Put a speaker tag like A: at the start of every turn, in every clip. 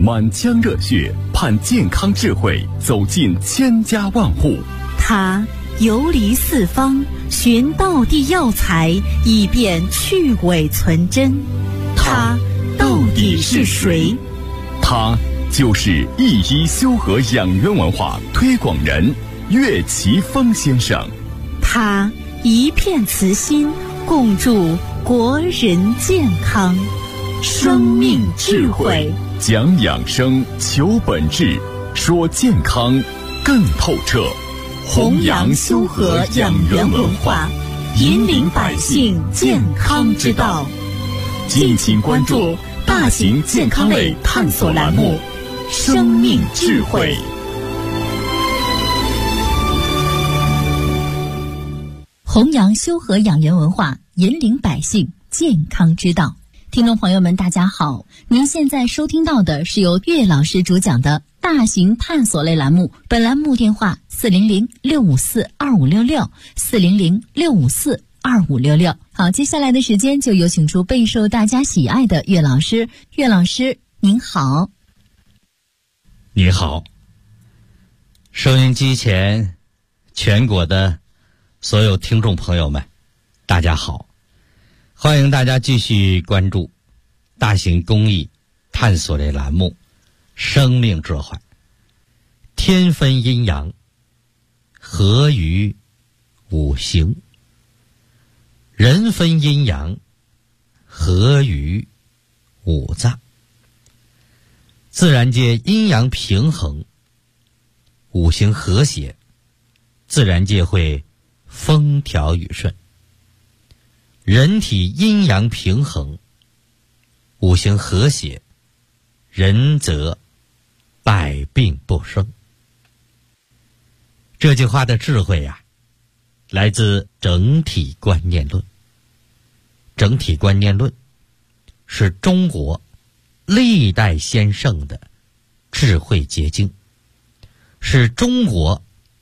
A: 满腔热血盼健康智慧走进千家万户。
B: 他游离四方，寻道地药材，以便去伪存真。他到底是谁？
A: 他就是一一修和养元文化推广人岳奇峰先生。
B: 他一片慈心，共筑国人健康。生命智慧，
A: 讲养生，求本质，说健康更透彻。
B: 弘扬修和养元文化，引领百姓健康之道。敬请关注大型健康类探索栏目《生命智慧》。
C: 弘扬修和养元文化，引领百姓健康之道。听众朋友们，大家好，您现在收听到的是由岳老师主讲的大型探索类栏目，本栏目电话400-654-2566，400-654-2566。好，接下来的时间就有请出备受大家喜爱的岳老师。岳老师您好。
D: 你好，收音机前全国的所有听众朋友们，大家好，欢迎大家继续关注大型公益探索类栏目《生命智慧》。天分阴阳，合于五行；人分阴阳，合于五脏。自然界阴阳平衡，五行和谐，自然界会风调雨顺。人体阴阳平衡，五行和谐，人则百病不生。这句话的智慧呀，来自整体观念论。整体观念论是中国历代先圣的智慧结晶，是中国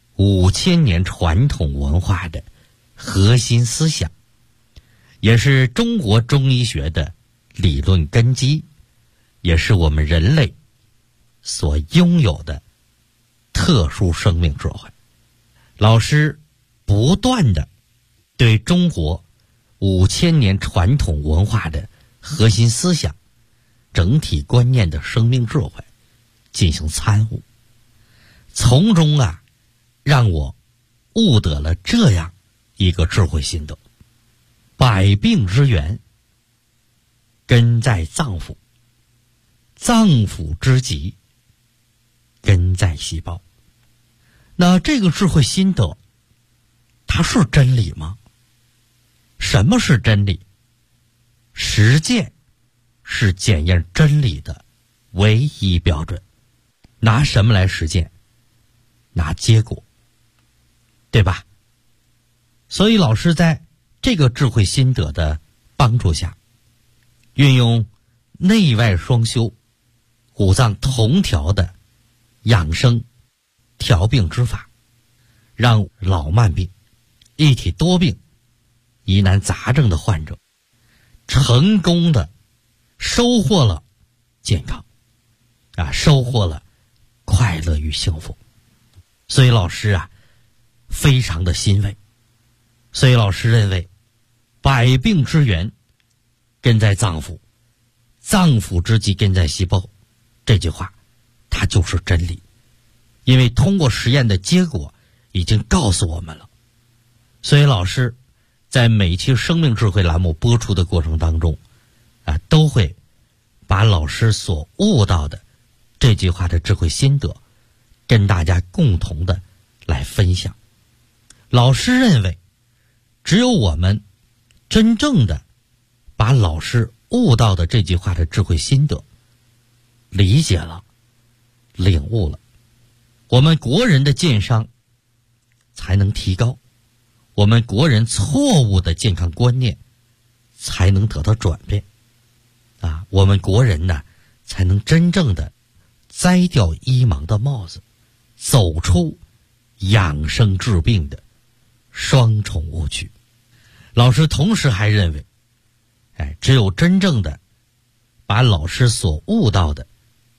D: 5000年传统文化的核心思想，也是中国中医学的理论根基，也是我们人类所拥有的特殊生命智慧。老师不断地对中国5000年传统文化的核心思想、整体观念的生命智慧进行参悟，从中让我悟得了这样一个智慧心得：百病之源根在脏腑，脏腑之疾根在细胞。那这个智慧心得，它是真理吗？什么是真理？实践是检验真理的唯一标准。拿什么来实践？拿结果，对吧？所以老师在这个智慧心得的帮助下，运用内外双修、五脏同调的养生调病之法，让老慢病、一体多病、疑难杂症的患者成功的收获了健康，收获了快乐与幸福。所以老师非常的欣慰。所以老师认为，百病之源根在脏腑，脏腑之疾根在细胞，这句话它就是真理。因为通过实验的结果已经告诉我们了。所以老师在每期生命智慧栏目播出的过程当中都会把老师所悟到的这句话的智慧心得跟大家共同的来分享。老师认为，只有我们真正的把老师悟到的这句话的智慧心得理解了、领悟了，我们国人的健商才能提高，我们国人错误的健康观念才能得到转变我们国人呢才能真正的摘掉医盲的帽子，走出养生治病的双重误区。老师同时还认为，只有真正的把老师所悟到的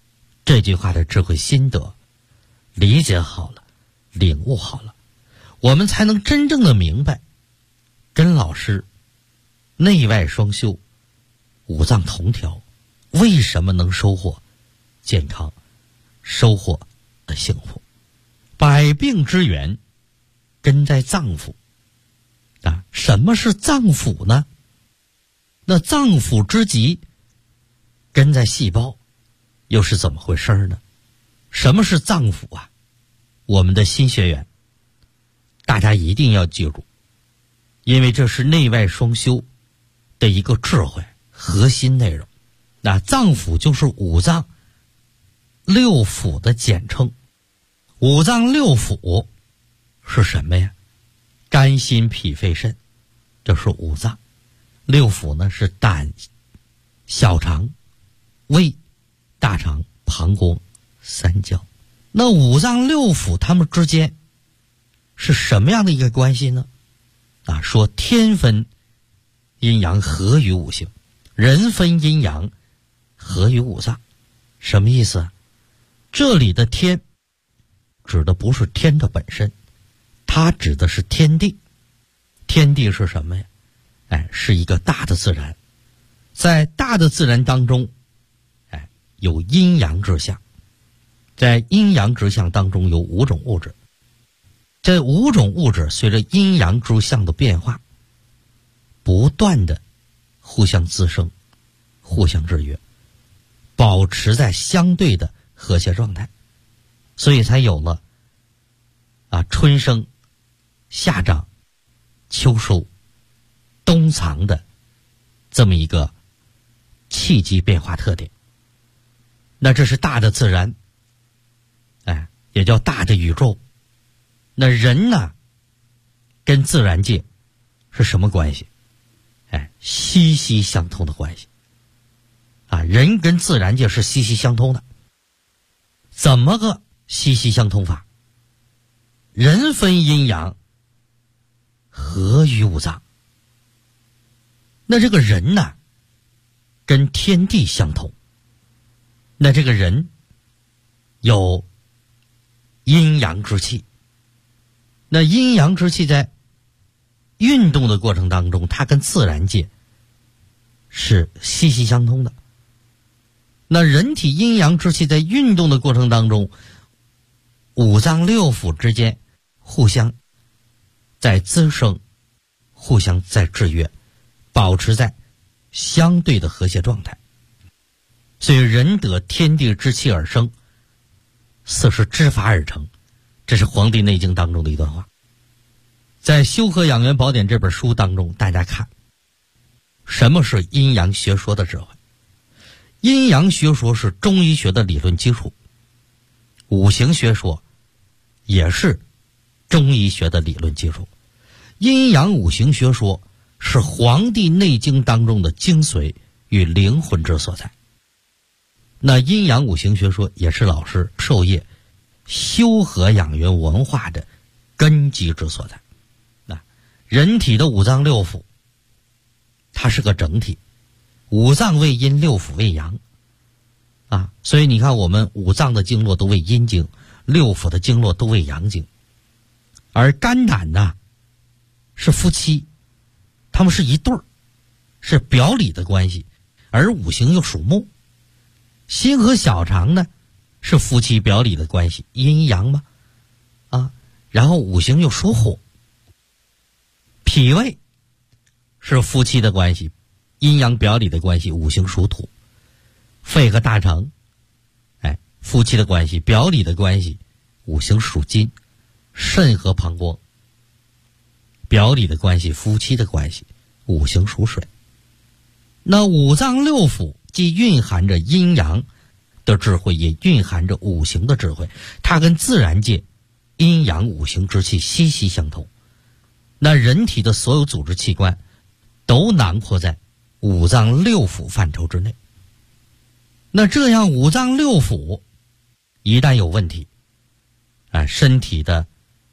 D: 这句话的智慧心得理解好了，领悟好了，我们才能真正的明白跟老师内外双修，五脏同调，为什么能收获健康，收获幸福。百病之源根在脏腑啊，什么是脏腑呢？那脏腑之极根在细胞，又是怎么回事呢？什么是脏腑啊？我们的新学员大家一定要记住，因为这是内外双修的一个智慧核心内容。那脏腑就是五脏六腑的简称。五脏六腑是什么呀？肝心脾肺肾，这是五脏。六腑呢是胆、小肠、胃、大肠、膀胱、三焦。那五脏六腑它们之间是什么样的一个关系呢？啊，说天分阴阳合于五行，人分阴阳合于五脏。什么意思啊？这里的天指的不是天的本身，它指的是天地。天地是什么呀？是一个大的自然。在大的自然当中，有阴阳之象。在阴阳之象当中有五种物质。这五种物质随着阴阳之象的变化，不断的互相滋生，互相制约，保持在相对的和谐状态。所以才有了春生、夏长、秋收、冬藏的这么一个气机变化特点。那这是大的自然，也叫大的宇宙。那人呢，跟自然界是什么关系？息息相通的关系。人跟自然界是息息相通的。怎么个息息相通法？人分阴阳，合于五脏。那这个人呢，跟天地相同。那这个人有阴阳之气。那阴阳之气在运动的过程当中，它跟自然界是息息相通的。那人体阴阳之气在运动的过程当中，五脏六腑之间互相在滋生，互相在制约，保持在相对的和谐状态。所以人得天地之气而生，四时之法而成，这是《黄帝内经》当中的一段话。在《修和养元宝典》这本书当中，大家看什么是阴阳学说的智慧。阴阳学说是中医学的理论基础，五行学说也是中医学的理论基础。阴阳五行学说是《黄帝内经》当中的精髓与灵魂之所在。那阴阳五行学说也是老师授业修和养元文化的根基之所在。人体的五脏六腑它是个整体，五脏为阴，六腑为阳所以你看我们五脏的经络都为阴经，六腑的经络都为阳经。而肝胆呢是夫妻，他们是一对儿，是表里的关系。而五行又属木，心和小肠呢是夫妻表里的关系，阴阳嘛然后五行又属火，脾胃是夫妻的关系，阴阳表里的关系，五行属土。肺和大肠夫妻的关系，表里的关系，五行属金。肾和膀胱表里的关系，夫妻的关系，五行属水。那五脏六腑既蕴含着阴阳的智慧，也蕴含着五行的智慧，它跟自然界阴阳五行之气息息相通。那人体的所有组织器官都囊括在五脏六腑范畴之内。那这样五脏六腑一旦有问题身体的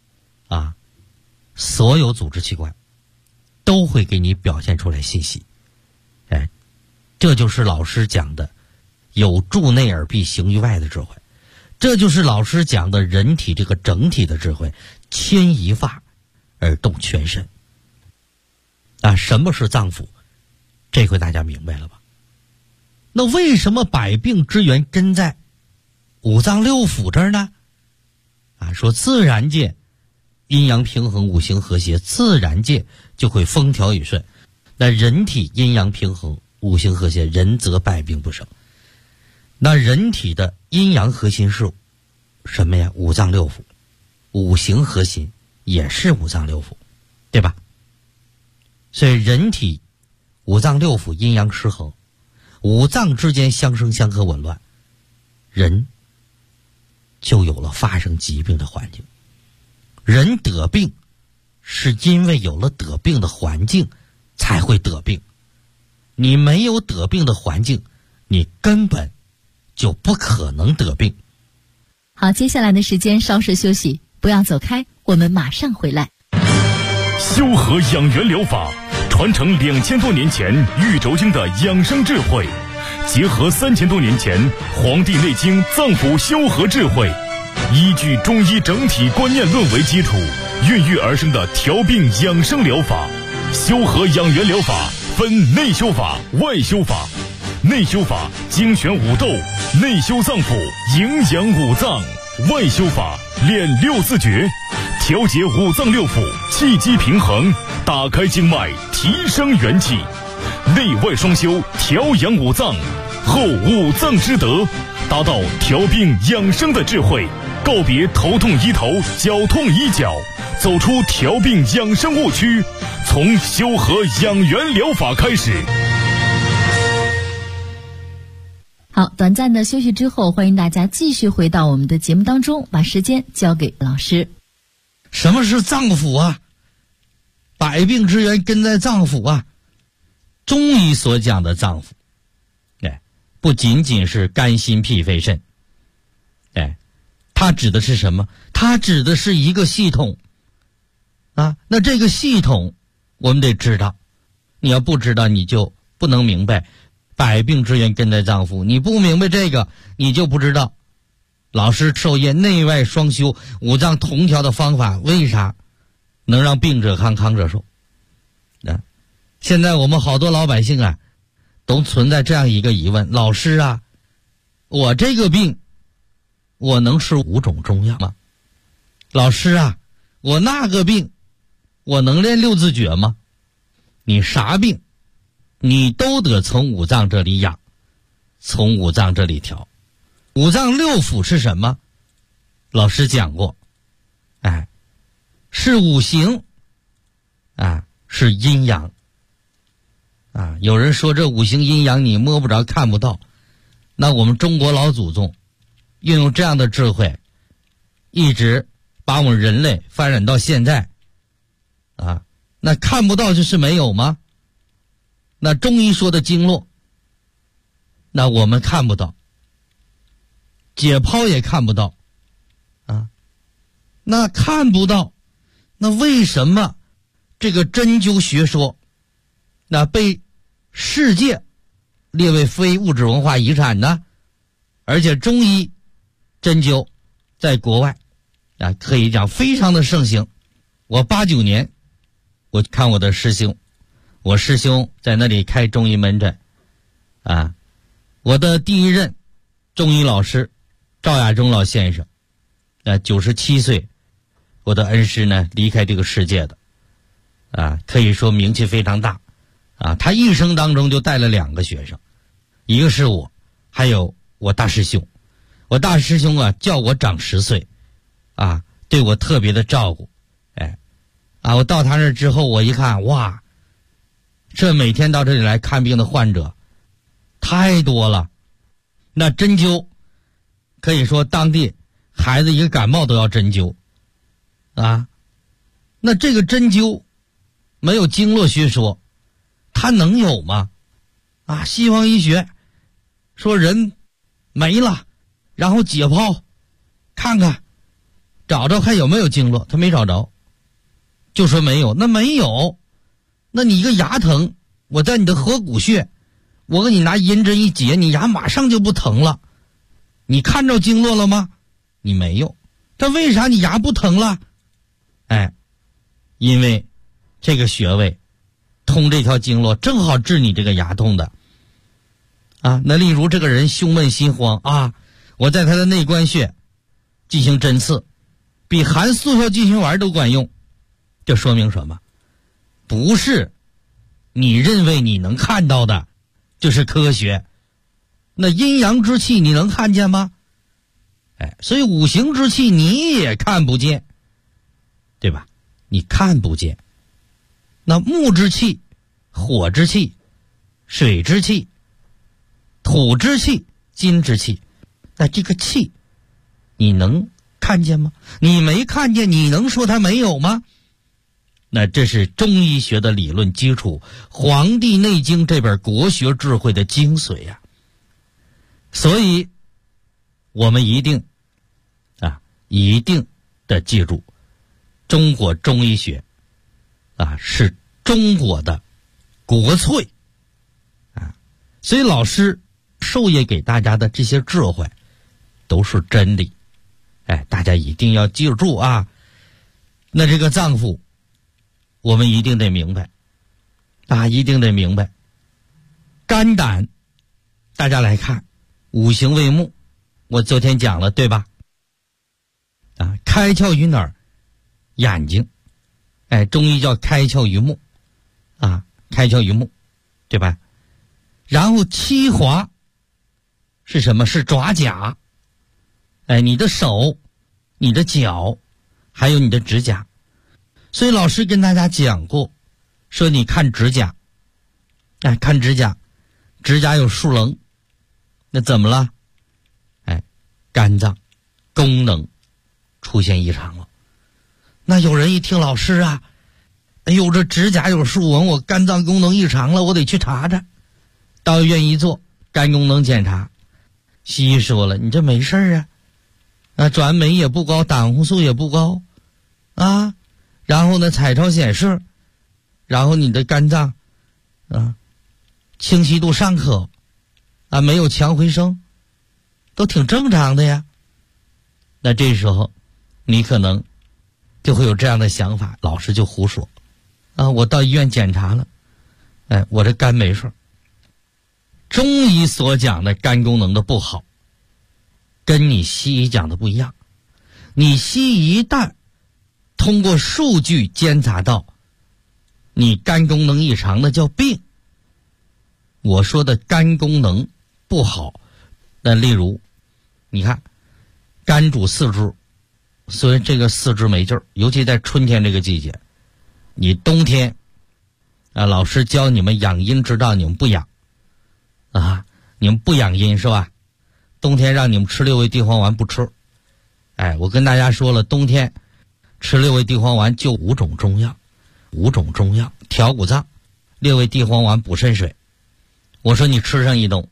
D: 所有组织器官都会给你表现出来信息。这就是老师讲的有助内而必行于外的智慧。这就是老师讲的人体这个整体的智慧，牵一发而动全身。什么是脏腑？这回大家明白了吧？那为什么百病之源根在五脏六腑这儿呢？说自然界阴阳平衡，五行和谐，自然界就会风调雨顺。那人体阴阳平衡，五行和谐，人则百病不生。那人体的阴阳核心是什么呀？五脏六腑。五行核心也是五脏六腑，对吧？所以人体五脏六腑阴阳失衡，五脏之间相生相克紊乱，人就有了发生疾病的环境。人得病是因为有了得病的环境才会得病，你没有得病的环境，你根本就不可能得病。
C: 好，接下来的时间稍事休息，不要走开，我们马上回来。
A: 修和养元疗法传承2000多年前玉轴经的养生智慧，结合3000多年前《黄帝内经》脏腑修和智慧，依据中医整体观念论为基础，孕育而生的调病养生疗法。修和养元疗法分内修法、外修法。内修法精选五斗，内修脏腑，营养五脏；外修法练六字诀，调节五脏六腑，气机平衡，打开经脉，提升元气。内外双修，调养五脏，后五脏之德，达到调病养生的智慧，告别头痛医头，脚痛医脚，走出调病养生误区，从修和养元疗法开始。
C: 好，短暂的休息之后，欢迎大家继续回到我们的节目当中，把时间交给老师。
D: 什么是脏腑啊？百病之源根在脏腑啊。中医所讲的脏腑，不仅仅是肝心脾肺肾，它指的是什么？它指的是一个系统啊。那这个系统我们得知道，你要不知道你就不能明白百病之源根在脏腑。你不明白这个，你就不知道老师授业内外双修，五脏同调的方法为啥能让病者康，康者寿。现在我们好多老百姓都存在这样一个疑问：老师我这个病我能吃5种中药吗？老师我那个病我能练六字诀吗？你啥病你都得从五脏这里养，从五脏这里调。五脏六腑是什么？老师讲过，是五行是阴阳有人说这五行阴阳你摸不着看不到，那我们中国老祖宗运用这样的智慧，一直把我们人类发展到现在那看不到就是没有吗？那中医说的经络，那我们看不到，解剖也看不到那看不到，那为什么这个针灸学说那被世界列为非物质文化遗产呢？而且中医针灸在国外可以讲非常的盛行。我89年我看我的师兄，我师兄在那里开中医门诊我的第一任中医老师赵亚中老先生97岁，我的恩师呢离开这个世界的可以说名气非常大他一生当中就带了2个学生，一个是我，还有我大师兄。我大师兄叫我长10岁对我特别的照顾我到他那之后，我一看，哇，这每天到这里来看病的患者太多了。那针灸可以说当地孩子一个感冒都要针灸那这个针灸没有经络学说它能有吗？西方医学说人没了，然后解剖看看找找看有没有经络，他没找着，就说没有。那没有，那你一个牙疼，我在你的合谷穴我给你拿银针一解，你牙马上就不疼了。你看着经络了吗？你没有。但为啥你牙不疼了？因为这个穴位通这条经络，正好治你这个牙痛的。那例如这个人胸闷心慌我在他的内关穴进行针刺，比含速效救心丸都管用。这说明什么？不是你认为你能看到的就是科学。那阴阳之气你能看见吗？所以五行之气你也看不见，对吧？你看不见。那木之气、火之气、水之气、土之气、金之气，那这个气你能看见吗？你没看见，你能说它没有吗？那这是中医学的理论基础，《黄帝内经》这本国学智慧的精髓呀。所以我们一定的记住，中国中医学是中国的国粹所以老师授业给大家的这些智慧都是真理。大家一定要记住那这个脏腑我们一定得明白一定得明白。肝胆大家来看，五行为木，我昨天讲了对吧？开窍于哪儿？眼睛。中医叫开窍于目开窍于目，对吧？然后七华是什么？是爪甲。你的手、你的脚还有你的指甲。所以老师跟大家讲过，说你看指甲看指甲，指甲有竖棱，那怎么了？肝脏功能出现异常了。那有人一听老师这指甲有竖纹，我肝脏功能异常了，我得去查查。到医院一做肝功能检查，西医说了，你这没事转酶也不高，胆红素也不高然后呢彩超显示，然后你的肝脏清晰度尚可没有强回声，都挺正常的呀。那这时候你可能就会有这样的想法，老师就胡说我到医院检查了我这肝没事。中医所讲的肝功能的不好跟你西医讲的不一样。你西医一旦通过数据监察到你肝功能异常，那叫病。我说的肝功能不好，那例如你看肝主四肢，所以这个四肢没劲儿，尤其在春天这个季节。你冬天老师教你们养阴之道，你们不养你们不养阴是吧？冬天让你们吃6味地黄丸不吃。我跟大家说了，冬天吃6味地黄丸就5种中药调五脏，6味地黄丸补肾水。我说你吃上一冬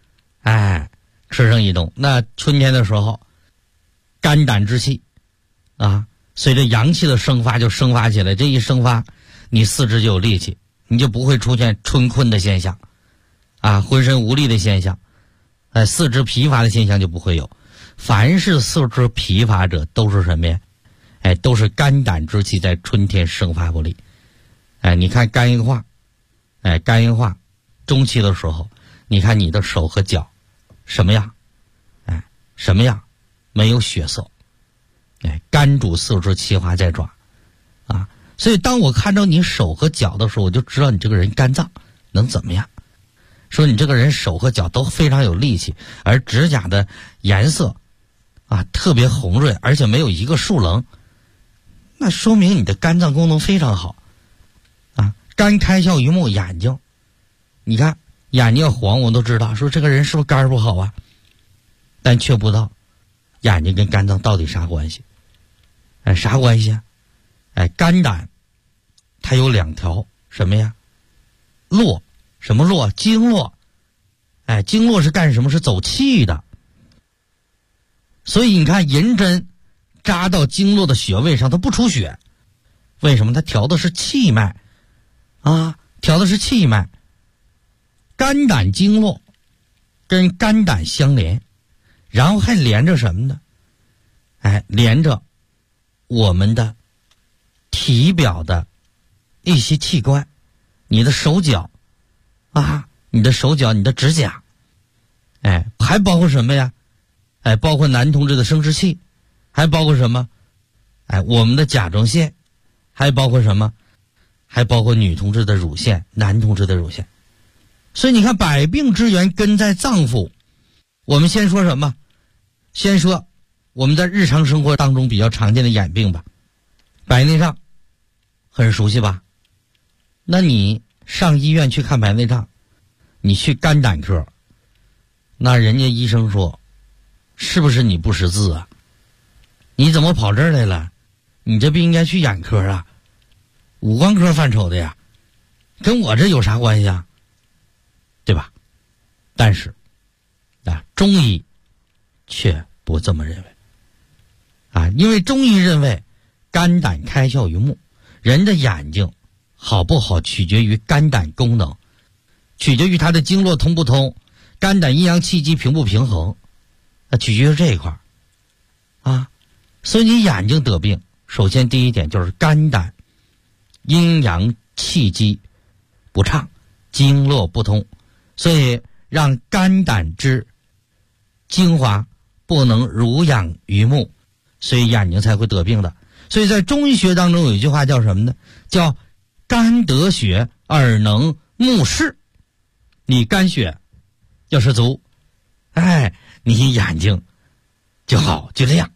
D: 那春天的时候肝胆之气随着阳气的生发就生发起来，这一生发你四肢就有力气，你就不会出现春困的现象浑身无力的现象四肢疲乏的现象就不会有。凡是四肢疲乏者都是什么呀？都是肝胆之气在春天生发不力。你看肝硬化中期的时候，你看你的手和脚什么样？什么样？没有血色。肝主四肢，其华在爪所以当我看到你手和脚的时候，我就知道你这个人肝脏能怎么样。说你这个人手和脚都非常有力气，而指甲的颜色特别红润，而且没有一个竖棱，那说明你的肝脏功能非常好肝开窍于目，眼睛，你看眼睛黄，我都知道说这个人是不是肝不好但却不知道眼睛跟肝脏到底啥关系。啥关系肝胆它有2条什么呀？络。什么络？经络。经络是干什么？是走气的。所以你看银针扎到经络的穴位上，它不出血。为什么？它调的是气脉调的是气脉。 肝胆经络跟肝胆相连，然后还连着什么呢？连着我们的体表的一些器官，你的手脚你的手脚，你的指甲，还包括什么呀？包括男同志的生殖器，还包括什么？我们的甲状腺，还包括什么？还包括女同志的乳腺，男同志的乳腺。所以你看，百病之源根在脏腑。我们先说什么？先说我们在日常生活当中比较常见的眼病吧。白内障很熟悉吧？那你上医院去看白内障，你去肝胆科，那人家医生说，是不是你不识字啊？你怎么跑这儿来了？你这不应该去眼科啊，五官科范畴的呀，跟我这有啥关系啊？对吧？但是中医却不这么认为因为中医认为肝胆开窍于目，人的眼睛好不好取决于肝胆功能，取决于它的经络通不通，肝胆阴阳气机平不平衡，取决于这一块所以你眼睛得病，首先第一点就是肝胆阴阳气机不畅，经络不通，所以让肝胆之精华不能濡养于目，所以眼睛才会得病的。所以在中医学当中有一句话叫什么呢？叫肝得血，耳能目视。你肝血要是足，你眼睛就好，就这样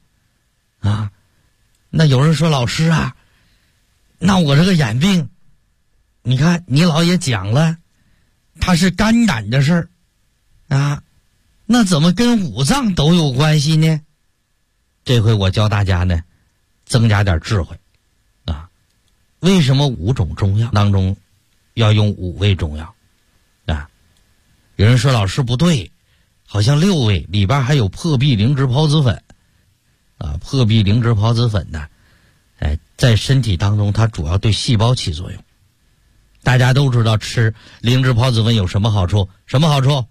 D: 那有人说，老师啊，那我这个眼病，你看你老也讲了，它是肝胆的事儿那怎么跟五脏都有关系呢？这回我教大家呢，增加点智慧为什么5种中药当中要用5味中药有人说，老师不对，好像6味，里边还有破壁灵芝孢子粉破壁灵芝孢子粉呢在身体当中它主要对细胞起作用。大家都知道吃灵芝孢子粉有什么好处？什么好处？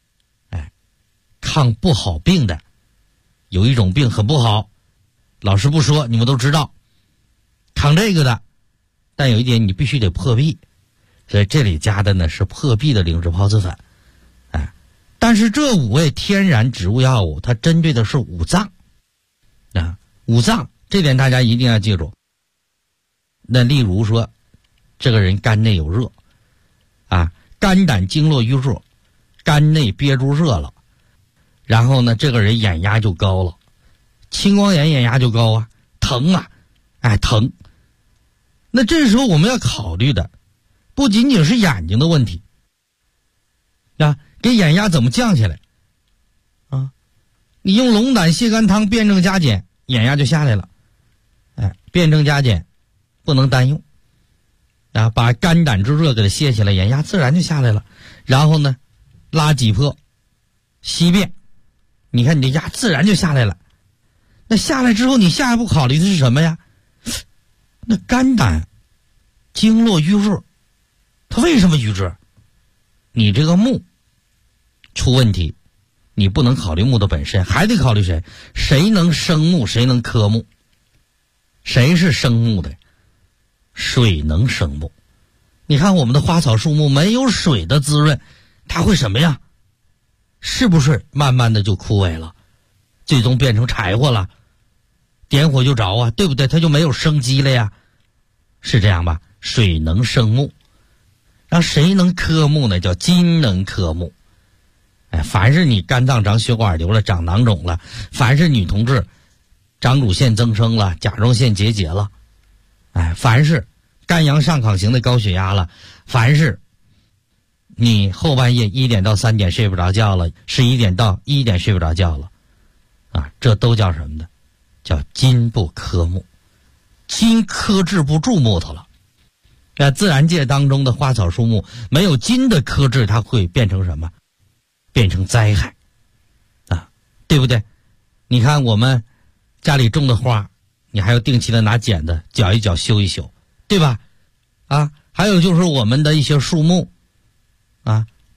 D: 抗不好病的。有一种病很不好，老师不说，你们都知道，抗这个的。但有一点，你必须得破壁，所以这里加的呢是破壁的灵芝孢子粉但是这5味天然植物药物，它针对的是五脏五脏这点大家一定要记住。那例如说，这个人肝内有热肝胆经络瘀热，肝内憋住热了，然后呢这个人眼压就高了，青光眼眼压就高疼疼。那这时候我们要考虑的不仅仅是眼睛的问题给眼压怎么降下来你用龙胆泻肝汤辩证加减，眼压就下来了辩证加减不能单用把肝胆之热给它泻起来，眼压自然就下来了。然后呢拉几破稀便，你看你的压自然就下来了。那下来之后，你下一步考虑的是什么呀？那肝胆经络瘀热，它为什么瘀热？你这个目出问题，你不能考虑目的本身，还得考虑谁？谁能生目，谁能克目？谁是生目的？水能生目。你看我们的花草树木没有水的滋润，它会什么呀？是不是慢慢的就枯萎了，最终变成柴火了，点火就着对不对？它就没有生机了呀，是这样吧？水能生木，让谁能克木呢？叫金能克木。凡是你肝脏长血管瘤了，长囊肿了，凡是女同志长乳腺增生了，甲状腺结节了，凡是肝阳上亢型的高血压了，凡是你后半夜1点到3点睡不着觉了，11点到1点睡不着觉了这都叫什么呢？叫金不克木，金克制不住木头了。在自然界当中的花草树木没有金的克制，它会变成什么？变成灾害对不对？你看我们家里种的花，你还要定期的拿剪子绞一绞修一修，对吧？还有就是我们的一些树木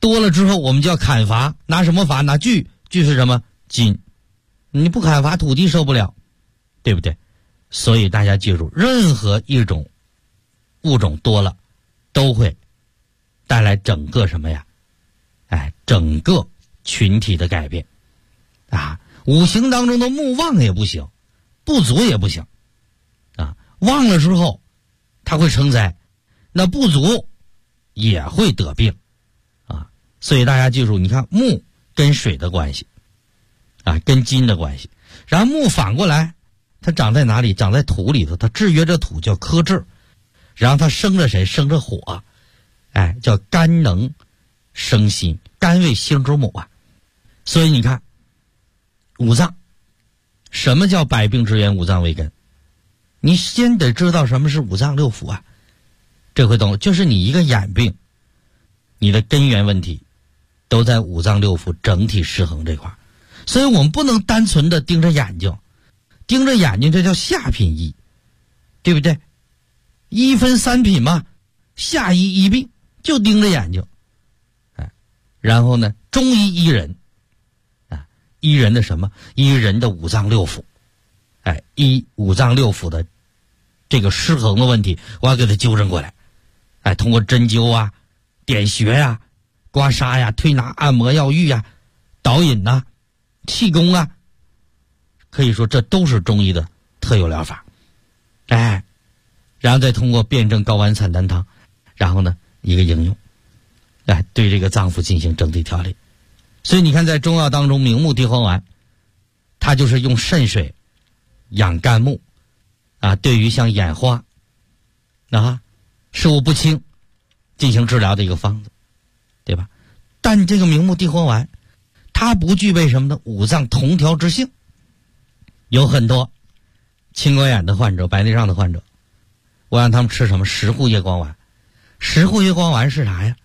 D: 多了之后我们就要砍伐，拿什么伐？拿锯，锯是什么？金。你不砍伐，土地受不了，对不对？所以大家记住，任何一种物种多了，都会带来整个什么呀？整个群体的改变啊。五行当中的木旺也不行，不足也不行啊。旺了之后，它会成灾，那不足也会得病啊。所以大家记住，你看木跟水的关系啊，跟金的关系。然后木反过来，它长在哪里？长在土里头，它制约着土，叫克制。然后它生着谁？生着火，叫肝能生心，肝为星之母啊。所以你看五脏，什么叫百病之源？五脏为根。你先得知道什么是五脏六腑啊。这回懂了，就是你一个眼病，你的根源问题都在五脏六腑整体失衡这块。所以我们不能单纯的盯着眼睛，盯着眼睛这叫下品医，对不对？一分三品嘛，下医医病就盯着眼睛，然后呢，中医医人，医人的什么？医人的五脏六腑，医五脏六腑的这个失衡的问题，我要给它纠正过来，通过针灸啊、点穴呀、刮痧呀、推拿、按摩、药浴呀、导引呐、气功啊，可以说这都是中医的特有疗法，然后再通过辩证睾丸散丹汤，然后呢一个应用，对这个脏腑进行整体调理。所以你看，在中药当中，明目地黄丸，它就是用肾水养肝木对于像眼花视物不清进行治疗的一个方子，对吧？但这个明目地黄丸它不具备什么呢？五脏同调之性。有很多青光眼的患者、白内障的患者，我让他们吃什么？石斛叶光丸。石斛叶光丸是啥呀？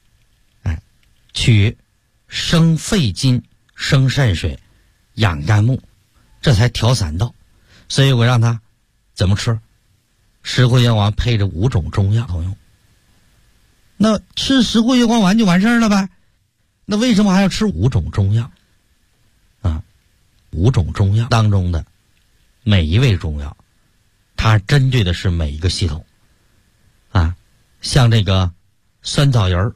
D: 取生肺金、生肾水、养肝木，这才调三道。所以我让他怎么吃？石斛叶光丸配着5种中药用。那吃石斛叶光丸就完事儿了呗？那为什么还要吃5种中药？5种中药当中的每一味中药，它针对的是每一个系统像这个酸枣仁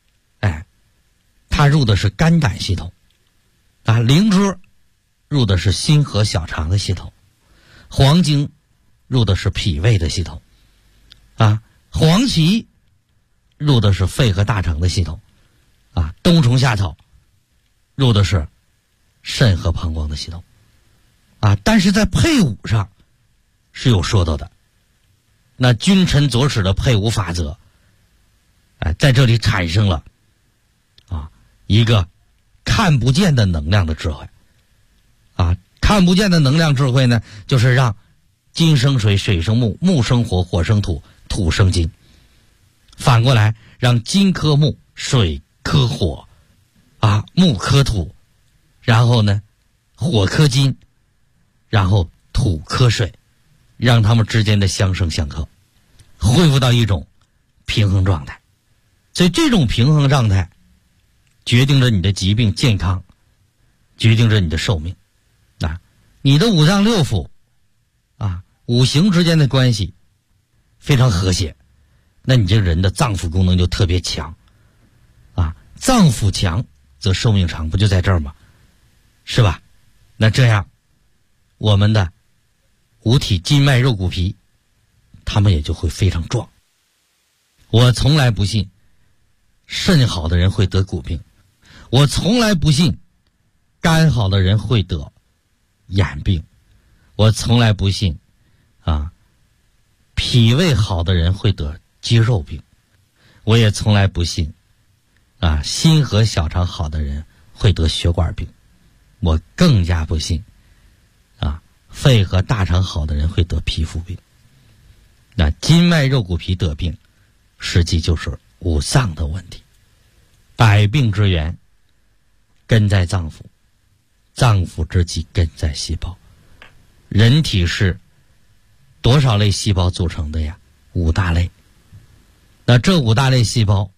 D: 它入的是肝胆系统灵芝入的是心和小肠的系统，黄精入的是脾胃的系统黄芪入的是肺和大肠的系统冬虫夏草入的是肾和膀胱的系统但是在配伍上是有说到的。那君臣佐使的配伍法则在这里产生了一个看不见的能量的智慧看不见的能量智慧呢，就是让金生水，水生木，木生火，火生土，土生金。反过来让金克木，水克火木克土，然后呢火克金，然后土克水，让它们之间的相生相克恢复到一种平衡状态。所以这种平衡状态决定着你的疾病健康，决定着你的寿命你的五脏六腑五行之间的关系非常和谐，那你这人的脏腑功能就特别强脏腑强则寿命长，不就在这儿吗？是吧？那这样我们的五体筋脉肉骨皮他们也就会非常壮。我从来不信肾好的人会得骨病，我从来不信肝好的人会得眼病，我从来不信脾胃好的人会得肌肉病，我也从来不信心和小肠好的人会得血管病，我更加不信肺和大肠好的人会得皮肤病。那筋脉肉骨皮得病，实际就是五脏的问题。百病之源根在脏腑，脏腑之基根在细胞。人体是多少类细胞组成的呀？5大类。那这5大类细胞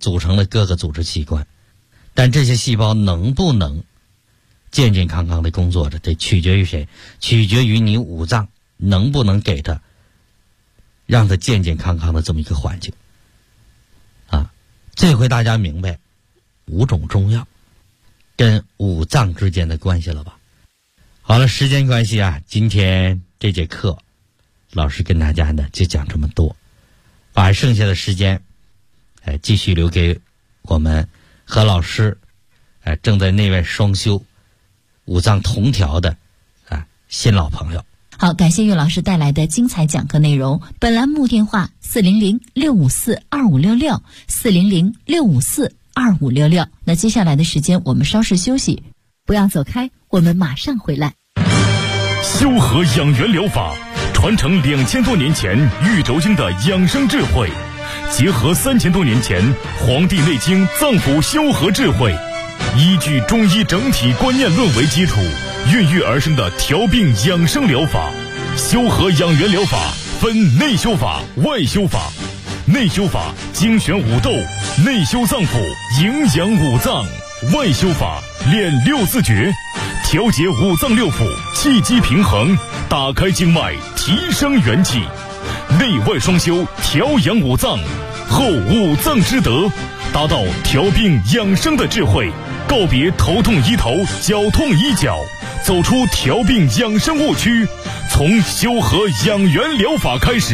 D: 组成了各个组织器官，但这些细胞能不能健健康康的工作着，这取决于谁？取决于你五脏能不能给它让它健健康康的这么一个环境啊。这回大家明白5种中药跟五脏之间的关系了吧？好了，时间关系啊，今天这节课老师跟大家呢就讲这么多，把剩下的时间继续留给我们何老师正在内外双修五脏同调的新老朋友。
C: 好，感谢岳老师带来的精彩讲课内容。本栏目电话400-654-2566 400-654-2566。那接下来的时间我们稍事休息，不要走开，我们马上回来。
A: 修和养元疗法传承2000多年前玉轴经的养生智慧，结合3000多年前《黄帝内经》脏腑修和智慧，依据中医整体观念论为基础，孕育而生的调病养生疗法。修和养元疗法分内修法、外修法。内修法精选五斗，内修脏腑，营养五脏；外修法练6字诀，调节五脏六腑，气机平衡，打开经脉，提升元气。内外双修，调养五脏，后五脏之德，达到调病养生的智慧，告别头痛医头，脚痛医脚，走出调病养生误区，从修和养元疗法开始。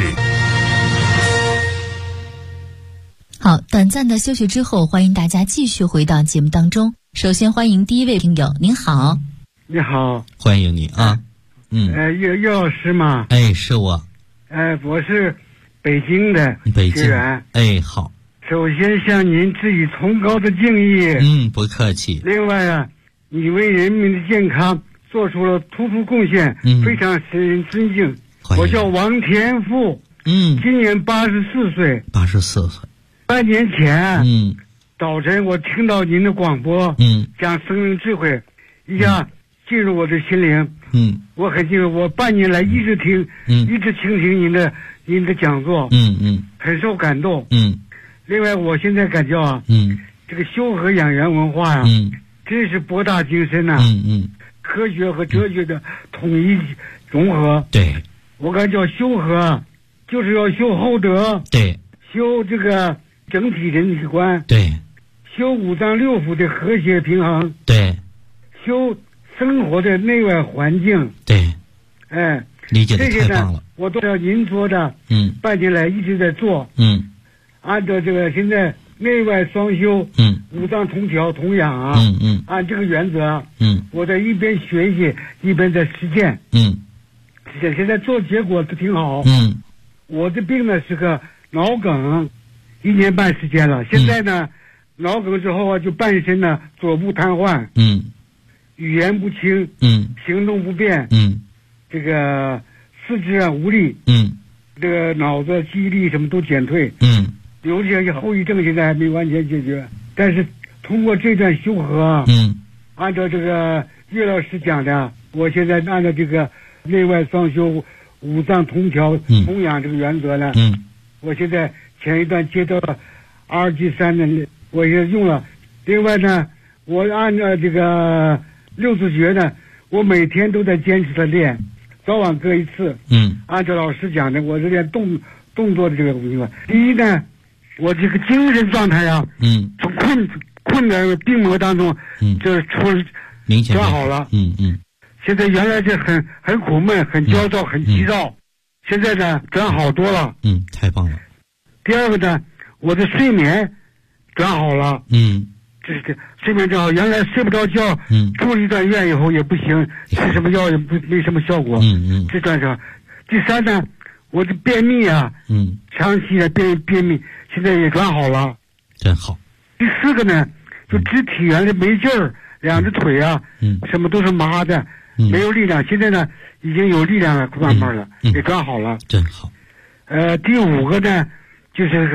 C: 好，短暂的休息之后，欢迎大家继续回到节目当中。首先欢迎第一位听友，您好。
E: 你好，
D: 欢迎你啊。
E: 岳老师吗？
D: 是我。
E: 我是北京的学员。
D: 好。
E: 首先向您致以崇高的敬意。
D: 不客气。
E: 另外啊，你为人民的健康做出了突出贡献，非常使人尊敬。我叫王天富，今年84岁。
D: 84岁。
E: 半年前，早晨我听到您的广播，讲生命智慧，一下进入我的心灵。我很敬佩，我半年来一直听，一直倾听您的讲座，很受感动。另外，我现在感觉啊，这个修和养元文化呀，真是博大精深呐。科学和哲学的统一融合。
D: 对，
E: 我感觉修和就是要修厚德。
D: 对，
E: 修这个整体人体观。
D: 对，
E: 修五脏六腑的和谐平衡。
D: 对，
E: 修生活的内外环境。
D: 对，理解的太棒了。
E: 我都照您说的，半年来一直在做。按照这个现在内外双修，五脏同调同养啊，按这个原则，我在一边学习一边在实践。现在做结果都挺好。我的病呢是个脑梗，1年半时间了。现在呢，脑梗之后啊，就半身呢左部瘫痪，语言不清，行动不便，这个四肢啊无力，这个脑子记忆力什么都减退，有这些后遗症现在还没完全解决。但是通过这段修和，按照这个岳老师讲的，我现在按照这个内外双修、五脏同调、同养这个原则呢，我现在前一段接到了2G3呢，我也用了。另外呢，我按照这个6字诀呢，我每天都在坚持的练，早晚各一次。按照老师讲的，我是练动作的这个情况。第一呢，我这个精神状态啊，从困难病魔当中，这
D: 明显
E: 转好了。现在原来是很苦闷、很焦躁、很急躁，现在呢转好多了。
D: 太棒了。
E: 第二个呢，我的睡眠转好了。这是睡眠转好，原来睡不着觉，住了一段院以后也不行，吃什么药也没什么效果。这转上。第三呢，我的便秘啊，长期的便秘，现在也转好了。
D: 真好。
E: 第四个呢，就肢体原来没劲儿，两只腿啊，什么都是麻的，没有力量。现在呢，已经有力量了，慢慢的也转好了。
D: 真好。
E: 第五个呢，就是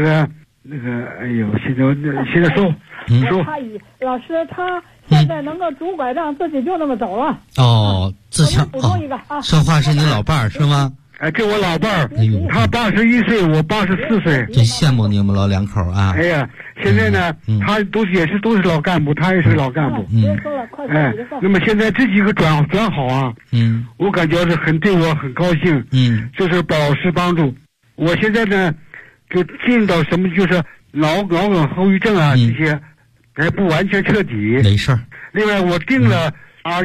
E: 现在说。
F: 老师他现在能够拄拐杖自己就那么走了。
D: 自强。
F: 补充一个
D: 说话是你老伴儿是吗？
E: 这我老伴儿，他81岁，我84岁，
D: 真羡慕你们老两口啊！
E: 哎呀，现在呢，他都是老干部，他也是老干部。那么现在这几个转好啊，我感觉是对我很高兴。就是把老师帮助。我现在呢，就进到什么就是脑梗后遗症啊这些，还不完全彻底。
D: 没事儿。
E: 另外，我订了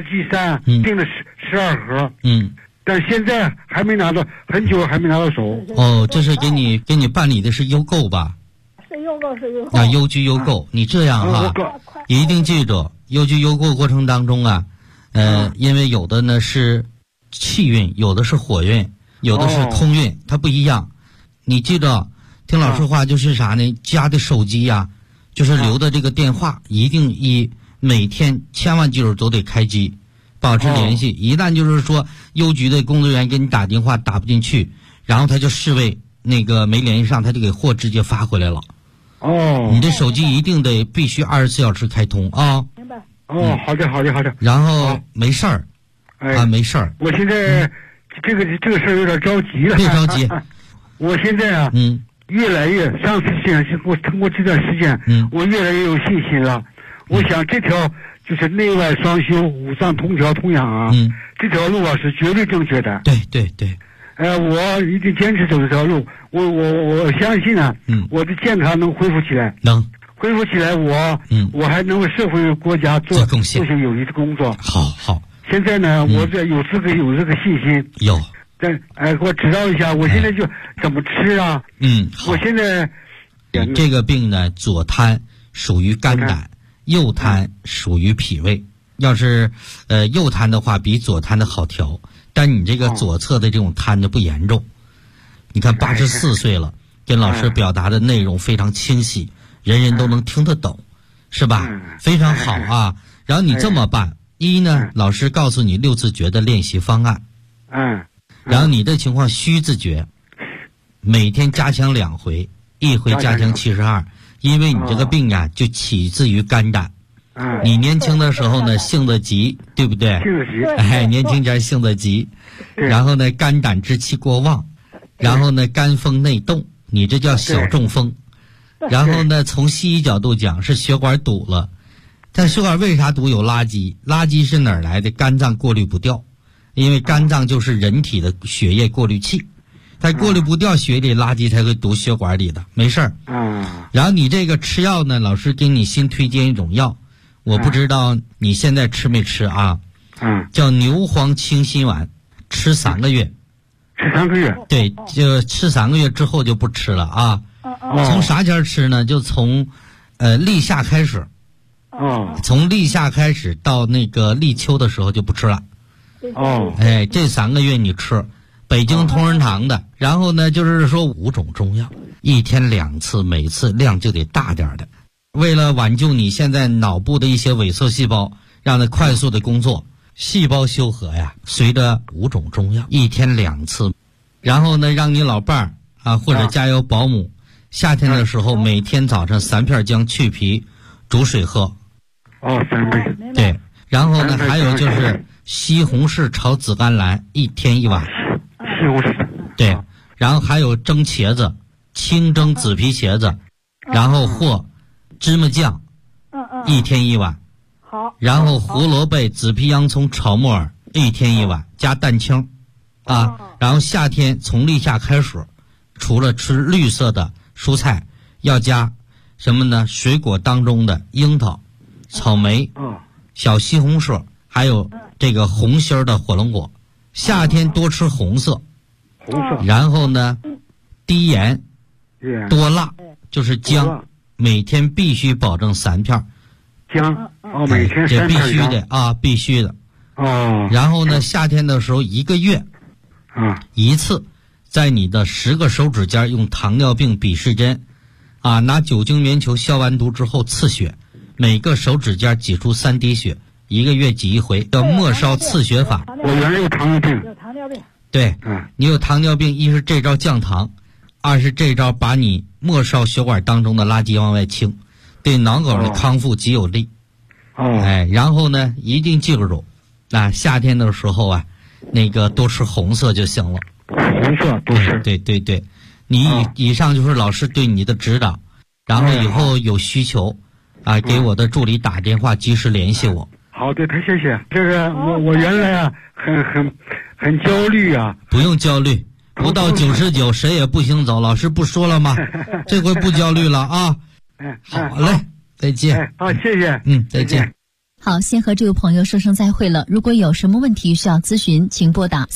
E: RG3，订了12盒。但现在还没拿到，很久还没拿到手。
D: 这是给你办理的是优购吧？
F: 是优购。
D: 优居优购，你这样哈，一定记住，优居优购过程当中啊，因为有的呢是气运，有的是火运，有的是空运，它不一样。你记着，听老师话就是啥呢？家的手机呀，就是留的这个电话，一定每天千万记住都得开机。保持联系，一旦就是说邮局的工作人员给你打电话打不进去，然后他就视为那个没联系上，他就给货直接发回来了。你这手机一定得必须24小时开通啊。
F: 明白。
E: 好的。
D: 然后没事儿，没事儿。
E: 我现在这个事儿有点着急了。
D: 别着急。
E: 我现在啊，越来越上次通过这段时间，我越来越有信心了。我想这条。就是内外双修、五脏同调同养啊，这条路啊是绝对正确的。
D: 对。
E: 我一定坚持走这条路。我相信啊，我的健康能恢复起来。能恢复起来，我还能为社会国家做贡献，做些有益的工作。
D: 好。现
E: 在呢，我这有这个信心。
D: 有。
E: 给我指导一下，我现在就怎么吃啊？
D: 好。
E: 我现在
D: 这个病呢，左瘫属于肝胆。右瘫属于脾胃，要是右瘫的话比左瘫的好调，但你这个左侧的这种瘫的不严重。你看84岁了，跟老师表达的内容非常清晰，人人都能听得懂，是吧？非常好啊。然后你这么办，一呢，老师告诉你6字诀的练习方案。然后你的情况虚字诀，每天加强2回，1回加强72。因为你这个病啊，就起自于肝胆。你年轻的时候呢，性子急，对不对？
E: 性子急。
D: 年轻点性子急，然后呢，肝胆之气过旺，然后呢，肝风内动，你这叫小中风。然后呢，从西医角度讲是血管堵了，但血管为啥堵？有垃圾，垃圾是哪儿来的？肝脏过滤不掉，因为肝脏就是人体的血液过滤器。它过滤不掉血里垃圾才会堵血管里的，没事儿。然后你这个吃药呢，老师给你新推荐一种药，我不知道你现在吃没吃啊？叫牛黄清心丸，吃3个月。
E: 吃3个月？
D: 对，就吃3个月之后就不吃了啊。从啥前吃呢？就从立夏开始。从立夏开始到那个立秋的时候就不吃了。这3个月你吃。北京同仁堂的，然后呢，就是说5种中药，1天2次，每次量就得大点的。为了挽救你现在脑部的一些萎缩细胞，让它快速的工作，细胞修和呀，随着5种中药，1天2次，然后呢，让你老伴儿啊或者家有保姆，夏天的时候每天早上3片姜去皮，煮水喝。
E: 3杯。
D: 对，然后呢，还有就是西红柿炒紫甘蓝，1天1碗。对，然后还有蒸茄子，清蒸紫皮茄子，然后或芝麻酱，1天1碗。
F: 好。
D: 然后胡萝卜、紫皮洋葱炒木耳，1天1碗，加蛋清，然后夏天从立夏开始，除了吃绿色的蔬菜，要加什么呢？水果当中的樱桃、草莓、小西红柿，还有这个红心的火龙果。夏天多吃红色，然后呢，低盐，多辣，就是姜，每天必须保证3片。
E: 姜每天
D: 这必须的啊，必须的。然后呢，夏天的时候1个月1次，在你的10个手指尖用糖尿病鄙视针拿酒精棉球消完毒之后刺血，每个手指尖挤出3滴血，1个月挤1回，叫末梢刺血法。
E: 我原来有糖尿病。
D: 对，你有糖尿病，一是这招降糖，2是这招把你末梢血管当中的垃圾往外清，对脑梗的康复极有利。然后呢，一定记住，夏天的时候那个多吃红色就行了。
E: 红色都是。
D: 对对对，你以上就是老师对你的指导，然后以后有需求啊，给我的助理打电话，及时联系我。
E: 好的，太谢谢。这个我原来啊很焦虑啊。
D: 不用焦虑，不到99谁也不行走，老师不说了吗？这回不焦虑了啊。好嘞，再见。
E: 好，谢谢。
D: 再见。
C: 好，先和这位朋友说声再会了。如果有什么问题需要咨询，请拨打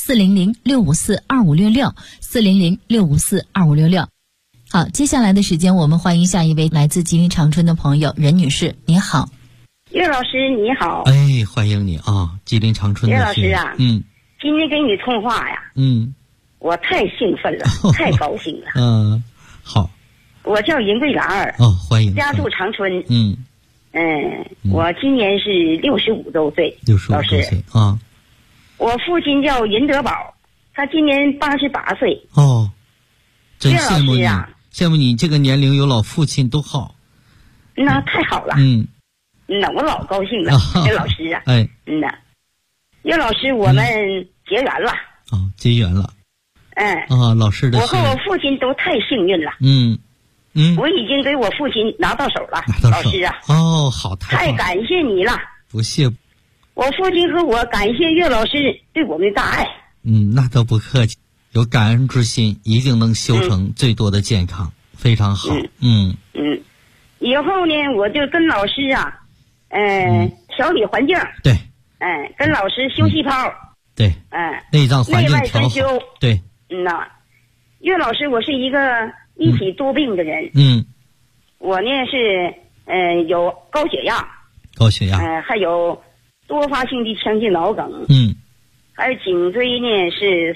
C: 400-654-2566，400-654-2566。好，接下来的时间我们欢迎下一位来自吉林长春的朋友任女士，你好。
G: 岳老师你好。
D: 哎，欢迎你啊，吉林长春的
G: 岳老师啊，今天跟你通话呀，我太兴奋了，太高兴了。
D: 好。
G: 我叫银桂兰儿。
D: 欢迎。
G: 家住长春。我今年是65周岁。
D: 65周岁啊。
G: 我父亲叫任德宝，他今年88岁。
D: 真羡慕你啊！羡慕你这个年龄有老父亲多好。
G: 那太好了。我老高兴了，岳老师啊。岳老师，我们结缘了。
D: 结缘了。老师的。
G: 我和我父亲都太幸运了。我已经给我父亲拿到手了，老师啊。
D: 好，
G: 太感谢你了。
D: 不谢。
G: 我父亲和我感谢岳老师对我们的大爱。
D: 那都不客气，有感恩之心，一定能修成最多的健康，非常好。
G: 以后呢，我就跟老师啊，调理环境。
D: 对。
G: 跟老师修气泡。
D: 对。内脏环境调好。对。
G: 岳老师，我是一个一体多病的人。我呢是有高血压，还有多发性的腔镜脑梗。还有颈椎呢是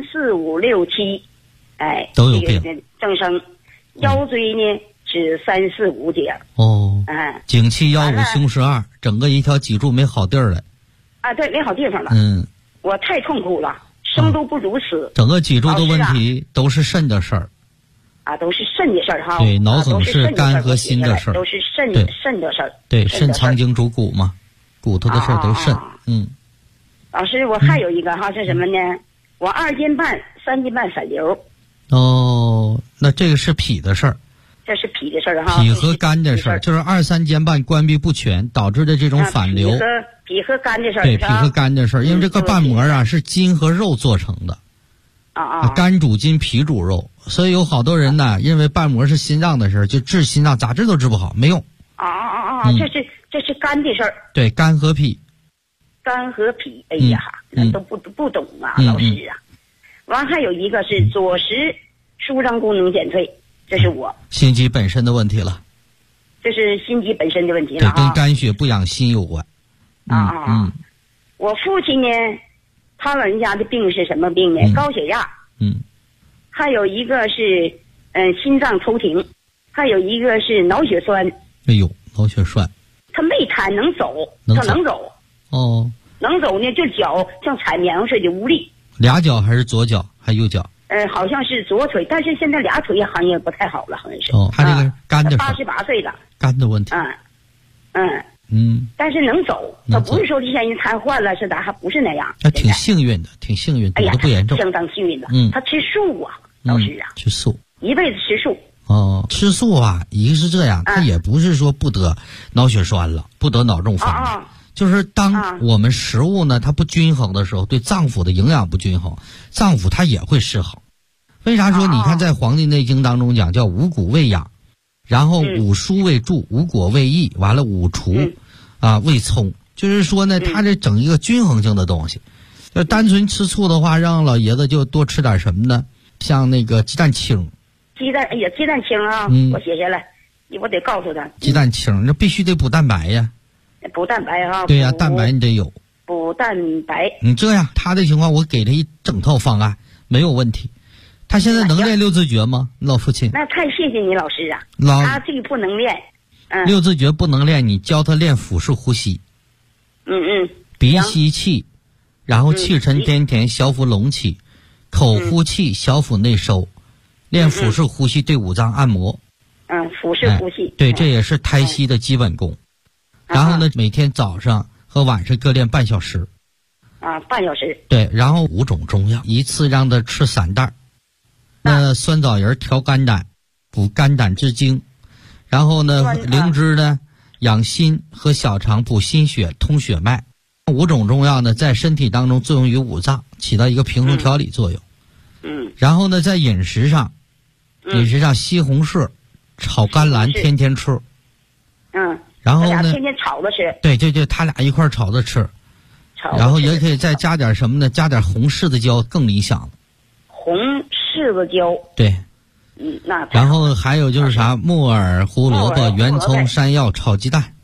G: 3、4、5、6、7，
D: 都有病。
G: 增生，腰椎呢是3、4、5节。
D: 颈气腰五胸12，整个一条脊柱没好地儿了。
G: 对，没好地方了。我太痛苦了，生都不如死。
D: 整个脊柱的问题都是肾的事儿。
G: 都是肾的事儿哈。
D: 对，脑梗是肝和心的事儿。
G: 都是肾的事儿。
D: 对，肾藏经主骨嘛，骨头的事儿都肾。
G: 老师，我还有一个哈是什么呢？我2斤半、3斤半反流。
D: 那这个是脾的事儿。
G: 这是脾的事儿哈。
D: 脾和肝的事儿，就是2、3间半关闭不全导致的这种反流。
G: 脾和肝的事儿。
D: 对，脾和肝的事儿，因为这个瓣膜啊是筋和肉做成的。肝主筋，脾主肉，所以有好多人呢，认为瓣膜是心脏的事儿，就治心脏咋治都治不好，没用。
G: 这是肝的事儿。
D: 对，肝和脾。
G: 肝和脾，哎呀，那都不懂啊，老师啊。完还有一个是左食舒张功能减退，这是我
D: 心肌本身的问题了。
G: 这是心肌本身的问题了。
D: 对，跟肝血不养心有关。
G: 我父亲呢，他老人家的病是什么病呢？高血压。还有一个是心脏抽停，还有一个是脑血栓。脑血栓。他没瘫，能走，他能走。能走呢，就脚像踩棉花似的无力。
D: 俩脚还是左脚还右脚？
G: 好像是左腿，但是现在俩腿好像也不太好了，好像是。
D: 他这个肝的
G: 88岁了。
D: 肝的问题。
G: 但是能走，他不是说这些人瘫痪了是咋，还不是那样。
D: 他挺幸运的，挺幸运，
G: 哎呀，
D: 不严重，
G: 相当幸运的。他吃素啊，老师啊，
D: 吃素，
G: 一辈子吃素。
D: 吃素啊，一个是这样，他也不是说不得脑血栓了，不得脑中风了。就是当我们食物呢它不均衡的时候，对脏腑的营养不均衡，脏腑它也会失衡。为啥说你看在《黄帝内经》当中讲叫五谷为养，然后五蔬为助，五果为益，完了五畜为葱，就是说呢它这整一个均衡性的东西。要单纯吃醋的话，让老爷子就多吃点什么呢？像那个鸡蛋清。
G: 鸡蛋清啊，我写下来，我得告诉他。
D: 鸡蛋清，那必须得补蛋白呀。
G: 补蛋白啊。
D: 对呀，蛋白你得有。
G: 补蛋白。
D: 你这样，他的情况我给他一整套方案，没有问题。他现在能练六字诀吗？老父亲。
G: 那太谢谢你老师啊。他这个不能练。
D: 六字诀不能练，你教他练腹式呼吸。鼻吸气，然后气沉丹田，小腹隆起，口呼气，小腹内收。练腹式呼吸对五脏按摩。
G: 腹式呼吸。
D: 对，这也是胎息的基本功。然后呢，每天早上和晚上各练半小时。
G: 半小时。
D: 对，然后5种中药，一次让他吃3袋。那酸枣仁调肝胆，补肝胆之精。然后呢，灵芝呢养心和小肠，补心血，通血脉。5种中药呢，在身体当中作用于五脏，起到一个平衡调理作用。然后呢，在饮食上，西红柿炒甘蓝天天吃。然后呢，
G: 天天炒着吃。
D: 对，他俩一块炒着吃。然后也可以再加点什么呢？加点红柿子椒更理想了。
G: 红柿子椒。
D: 对。
G: 那。
D: 然后还有就是啥？木耳、胡萝卜、圆葱、山药炒鸡蛋。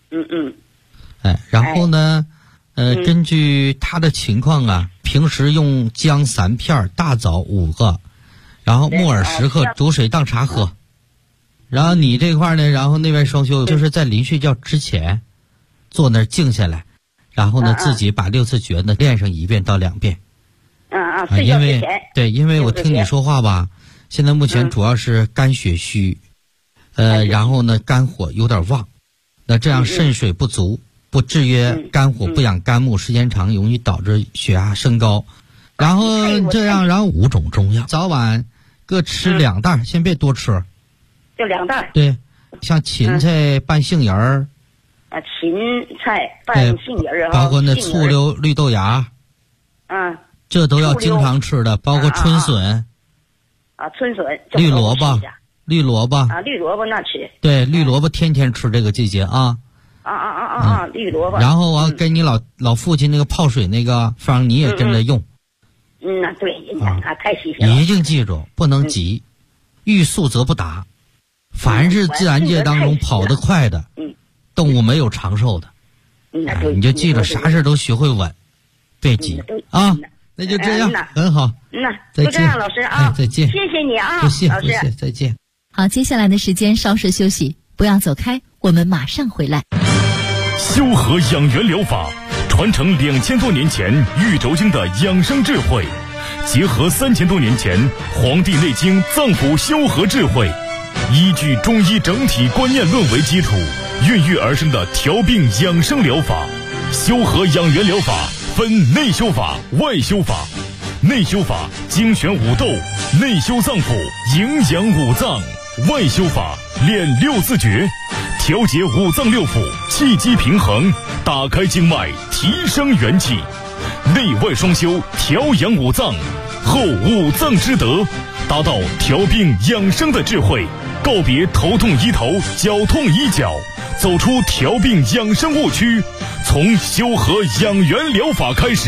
D: 然后呢？根据他的情况啊，平时用姜3片，大枣5个，然后木耳10克，煮水当茶喝。然后你这块呢，然后那边双休就是在临睡觉之前，坐那儿静下来，然后呢自己把6次诀呢练上1遍到2遍。
G: 睡觉之前。
D: 因为我听你说话吧，现在目前主要是肝血虚，然后呢肝火有点旺，那这样肾水不足。不制约肝火，不养肝木，时间长容易导致血压升高。然后这样，然后5种中药，早晚各吃2袋，先别多吃。
G: 就2袋。
D: 对，像芹菜拌杏仁儿。
G: 芹菜拌杏仁儿，
D: 包括那醋溜绿豆芽。这都要经常吃的，包括春笋。
G: 春笋。
D: 绿萝卜。绿萝卜。
G: 绿萝卜那吃。
D: 对，绿萝卜天天吃，这个季节啊。
G: 绿萝卜。
D: 然后我跟你老父亲那个泡水那个方你也跟着用。
G: 对，太细心了。
D: 一定记住，不能急，欲速则不达。凡是自然界当中跑得快的，动物没有长寿的。你就记住，啥事都学会稳，别急啊。那就这样，很好。
G: 就这样，老师啊，
D: 再见。
G: 谢谢你啊，
D: 不谢，再见。
C: 好，接下来的时间稍事休息，不要走开，我们马上回来。
A: 修和养元疗法传承2000多年前玉轴经的养生智慧，结合3000多年前《黄帝内经》脏腑修和智慧，依据中医整体观念论为基础，孕育而生的调病养生疗法。修和养元疗法分内修法、外修法。内修法精选五斗，内修脏腑，营养五脏；外修法练6字诀，调节五脏六腑，气机平衡，打开经脉，提升元气。内外双修，调养五脏，后五脏之德，达到调病养生的智慧。告别头痛医头，脚痛医脚，走出调病养生误区，从修和养元疗法开始。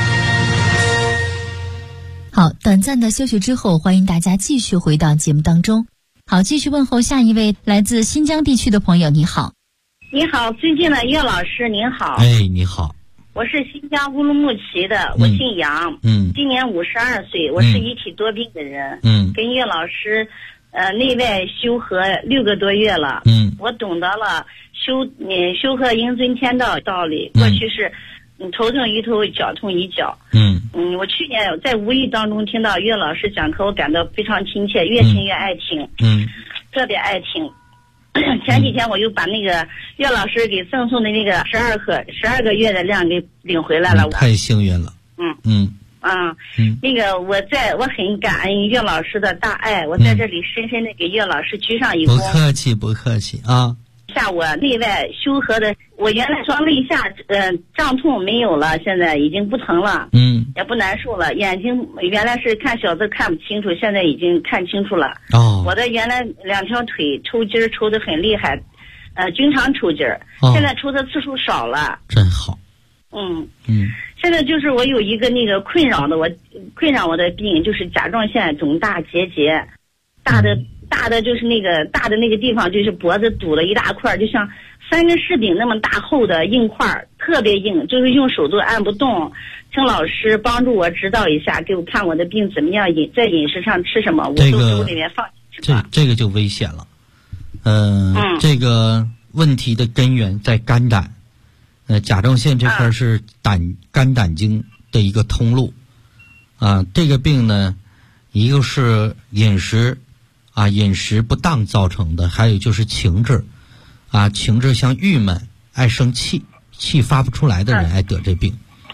C: 好，短暂的休息之后，欢迎大家继续回到节目当中。好，继续问候下一位来自新疆地区的朋友，你好。
H: 你好，尊敬的岳老师，您好。
D: 你好。
H: 我是新疆乌鲁木齐的，我姓杨，今年52岁，我是一体多病的人，跟岳老师，内外修和6个多月了，我懂得了修和应尊天道道理，过去是。头痛医头，脚痛医脚。我去年在无意当中听到岳老师讲课，我感到非常亲切，越听越爱听，特别爱听。前几天我又把那个岳老师给赠送的那个12个月的量给领回来了，
D: 太幸运了。
H: 那个我很感恩岳老师的大爱，我在这里深深的给岳老师鞠上一躬。
D: 不客气啊。
H: 下我内外修和的，我原来双肋下胀痛没有了，现在已经不疼了，也不难受了。眼睛原来是看小字看不清楚，现在已经看清楚了。我的原来2条腿抽筋抽得很厉害，经常抽筋，现在抽的次数少了。
D: 真好。
H: 现在就是我有一个那个困扰我的病，就是甲状腺肿大结节，大的就是那个大的那个地方，就是脖子堵了一大块，就像3根柿饼那么大厚的硬块，特别硬，就是用手都按不动。请老师帮助我指导一下，给我看我的病怎么样，在饮食上吃什么，我都给我里面放进去吧。
D: 这个就危险了。这个问题的根源在肝胆。甲状腺这块是肝胆经的一个通路。这个病呢，一个是饮食不当造成的，还有就是情志，情志像郁闷、爱生气，气发不出来的人爱得这病。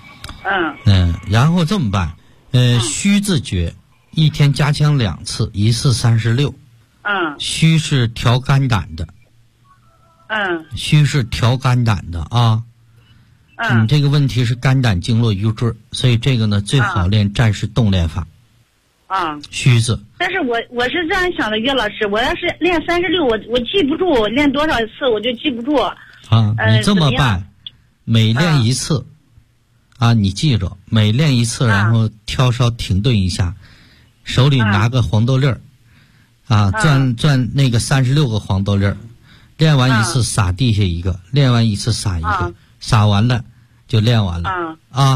D: 然后这么办，虚字诀一天加强2次，一次36。虚是调肝胆的。虚是调肝胆的啊。你这个问题是肝胆经络瘀滞，所以这个呢最好练战士动练法。虚字。
H: 但是我是这样想的，岳老师，我要是练36，我记不住，我练多少次我就记不住。
D: 你这么办，每练一次，你记着，每练一次，然后挑稍停顿一下，手里拿个黄豆粒儿，攥那个36个黄豆粒儿，练完一次撒地下一个，练完一次撒一个，撒完了就练完了。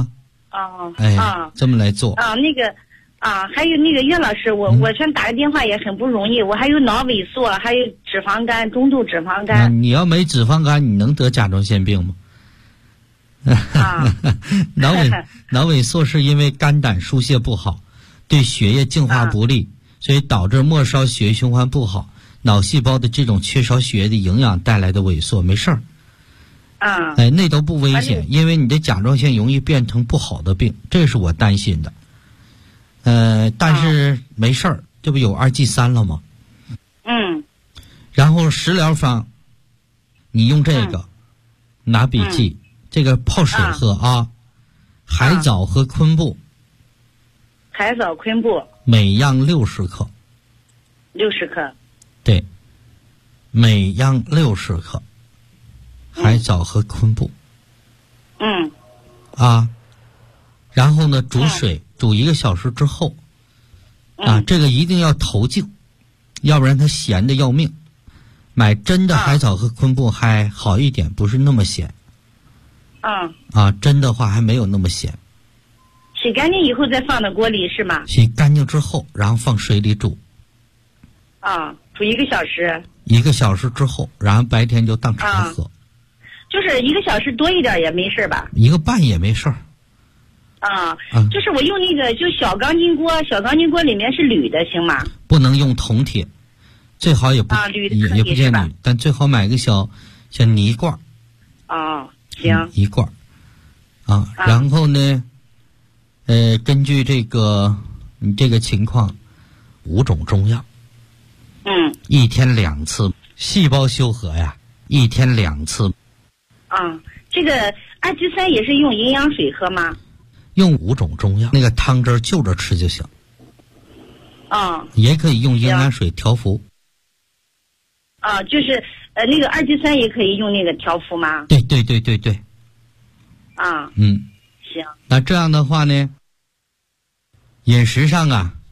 D: 这么来做。
H: 还有那个岳老师，我想打个电话也很不容易，我还有脑萎缩，还有脂肪肝，中度脂肪肝。
D: 你要没脂肪肝，你能得甲状腺病吗？脑萎缩是因为肝胆疏泄不好，对血液净化不利，所以导致末梢血液循环不好，脑细胞的这种缺少血液的营养带来的萎缩，没事儿。那都不危险，因为你的甲状腺容易变成不好的病，这是我担心的。但是没事儿，这不有2G3了吗？然后食疗方，你用这个，拿笔记，这个泡水喝啊，海藻和昆布。
H: 海藻、昆布。
D: 每样60克。
H: 60克。
D: 对，每样60克。海藻和昆布。然后呢，煮水。煮1个小时之后，这个一定要投净，要不然它咸的要命。买真的海藻和昆布还好一点，不是那么咸。真的话还没有那么咸。
H: 洗干净以后再放到锅里是吗？
D: 洗干净之后，然后放水里煮。
H: 煮1个小时。
D: 1个小时之后，然后白天就当茶喝。
H: 就是1个小时多一点也没事吧
D: ？1个半也没事儿。
H: 就是我用那个就小钢筋锅，小钢筋锅里面是铝的，行吗？
D: 不能用铜铁，最好也不也不建议，但最好买个小泥罐。
H: 行。
D: 一罐。然后呢，根据这个你这个情况，5种中药。1天2次，细胞修和呀，1天2次。
H: 这个2G3也是用营养水喝吗？
D: 用5种中药，那个汤汁就着吃就行。也可以用营养水调服。
H: 就是那个2G3也可以用那个调服吗？
D: 对。
H: 行。
D: 那这样的话呢，饮食上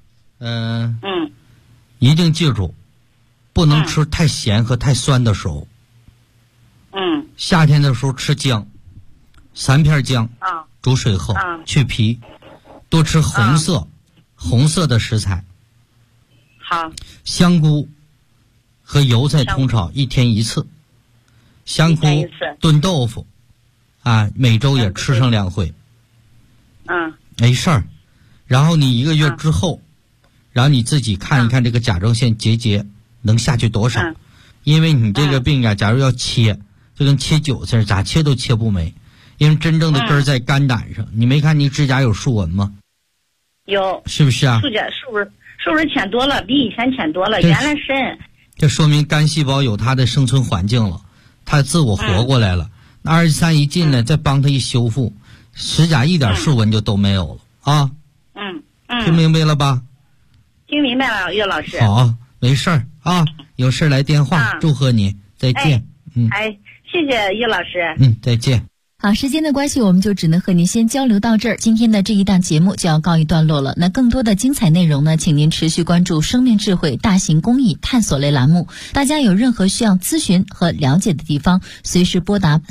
D: 一定记住，不能吃太咸和太酸的食物。夏天的时候吃姜，3片姜。煮水后去皮，多吃红色的食材。
H: 好。
D: 香菇和油菜通炒1天1次，香菇炖豆腐每周也吃上2回。没事儿。然后你1个月之后，然后你自己看一看这个甲状腺结节能下去多少。因为你这个病假如要切，就跟切韭菜，咋切都切不没。因为真正的根儿在肝胆上，你没看你指甲有竖纹吗？
H: 有。
D: 是不是啊？
H: 竖纹浅多了，比以前浅多了，原来深。
D: 这说明肝细胞有它的生存环境了，它自我活过来了。那2G3一进来，再帮它一修复，指甲一点竖纹就都没有了听明白了吧？
H: 听明白了，岳老师。
D: 好，没事儿有事来电话。祝贺你，再见。
H: 谢谢岳老师。
D: 再见。
C: 好，时间的关系，我们就只能和您先交流到这儿。今天的这一档节目就要告一段落了。那更多的精彩内容呢，请您持续关注生命智慧大型公益探索类栏目。大家有任何需要咨询和了解的地方，随时拨打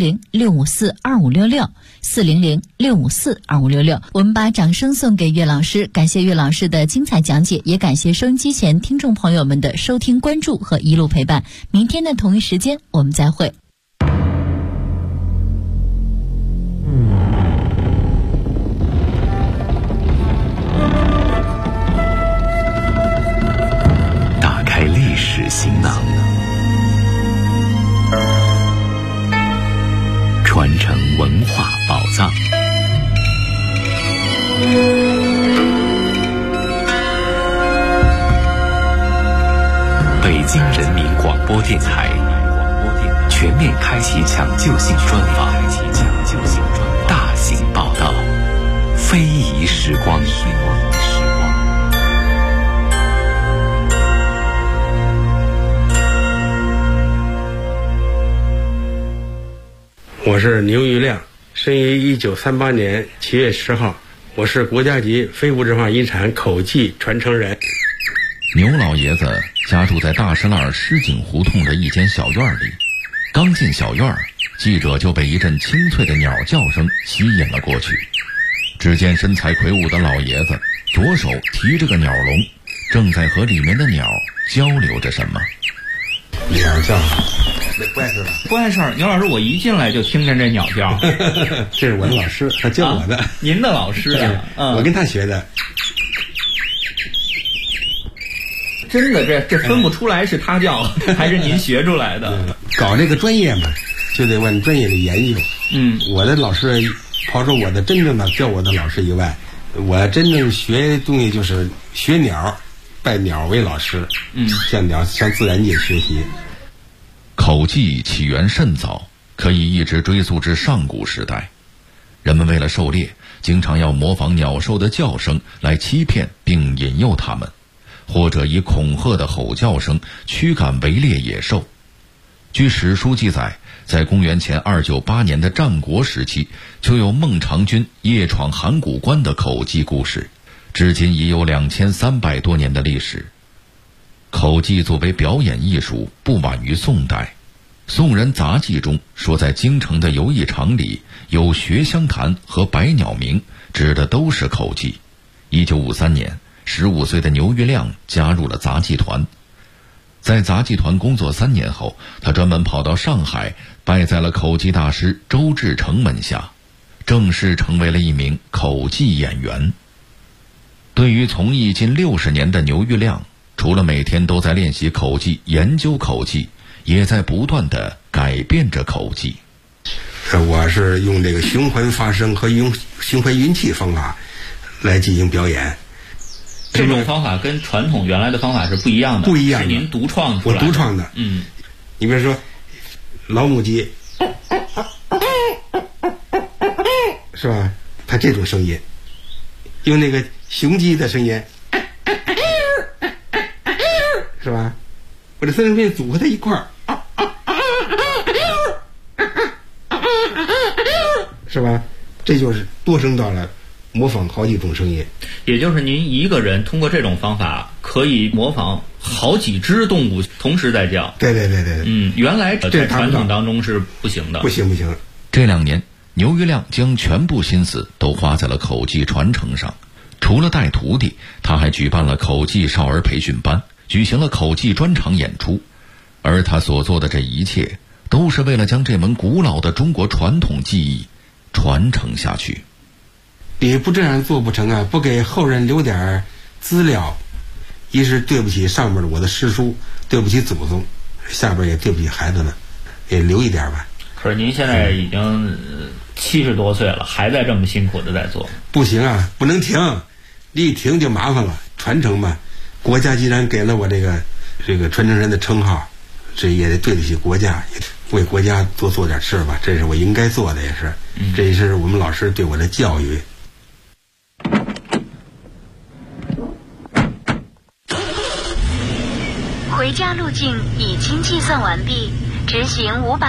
C: 400-654-2566，400-654-2566。我们把掌声送给岳老师，感谢岳老师的精彩讲解，也感谢收音机前听众朋友们的收听关注和一路陪伴。明天的同一时间我们再会。
B: 行囊，传承文化宝藏。
I: 播电台全面开启抢救性专访，大型报道，非遗时光。
J: 我是牛玉亮，生于1938年7月10号，我是国家级非物质文化遗产口技传承人。
A: 牛老爷子家住在大石栏石井胡同的一间小院里，刚进小院，记者就被一阵清脆的鸟叫声吸引了过去。只见身材魁梧的老爷子左手提着个鸟笼，正在和里面的鸟交流着什么。
J: 鸟叫不碍事吧？
K: 不碍事儿。牛老师，我一进来就听见这鸟叫。
J: 这是我的老师，他教我的。
K: 您的老师啊？
J: 我跟他学的。
K: 真的，这分不出来是他叫还是您学出来的。
J: 搞这个专业嘛，就得往专业里研究。我的老师，抛出我的真正的教我的老师以外，我真正学东西就是学鸟，拜鸟为老师。向自然界学习。
A: 口技起源甚早，可以一直追溯至上古时代。人们为了狩猎，经常要模仿鸟兽的叫声来欺骗并引诱它们，或者以恐吓的吼叫声驱赶围猎野兽。据史书记载，在公元前298年的战国时期，就有孟尝君夜闯函谷关的口技故事，至今已有2300多年的历史。口技作为表演艺术，不晚于宋代。宋人杂记中说，在京城的游艺场里有学香坛和百鸟鸣，指的都是口技。1953年，15岁的牛玉亮加入了杂技团。在杂技团工作3年后，他专门跑到上海，拜在了口技大师周志成门下，正式成为了一名口技演员。对于从艺近60年的牛玉亮，除了每天都在练习口技、研究口技，也在不断地改变着口技。
J: 我是用这个循环发声和用循环运气方法来进行表演。
K: 这种方法跟传统原来的方法是不一样的。
J: 不一样的，
K: 是您独创出来的。
J: 我独创的。你比如说老母鸡，是吧？它这种声音，用那个雄鸡的声音，是吧？我这3种声音组合在一块儿，是吧？这就是多声道了，模仿好几种声音。
K: 也就是您一个人通过这种方法可以模仿好几只动物同时在叫。
J: 对。
K: 原来在传统当中是不行的。
J: 不行。
A: 这2年，牛玉亮将全部心思都花在了口技传承上。除了带徒弟，他还举办了口技少儿培训班，举行了口技专场演出。而他所做的这一切，都是为了将这门古老的中国传统技艺传承下去。
J: 你不这样做不成啊！不给后人留点资料，一是对不起上面的我的师叔，对不起祖宗，下边也对不起孩子们，也留一点吧。
K: 可是您现在已经70多岁了，还在这么辛苦的在做。
J: 不行啊，不能停，一停就麻烦了。传承嘛，国家既然给了我这个传承人的称号，这也得对得起国家，为国家多做点事吧，这是我应该做的，也是，这也是我们老师对我的教育。
L: 回家路径已经计算完毕，执行500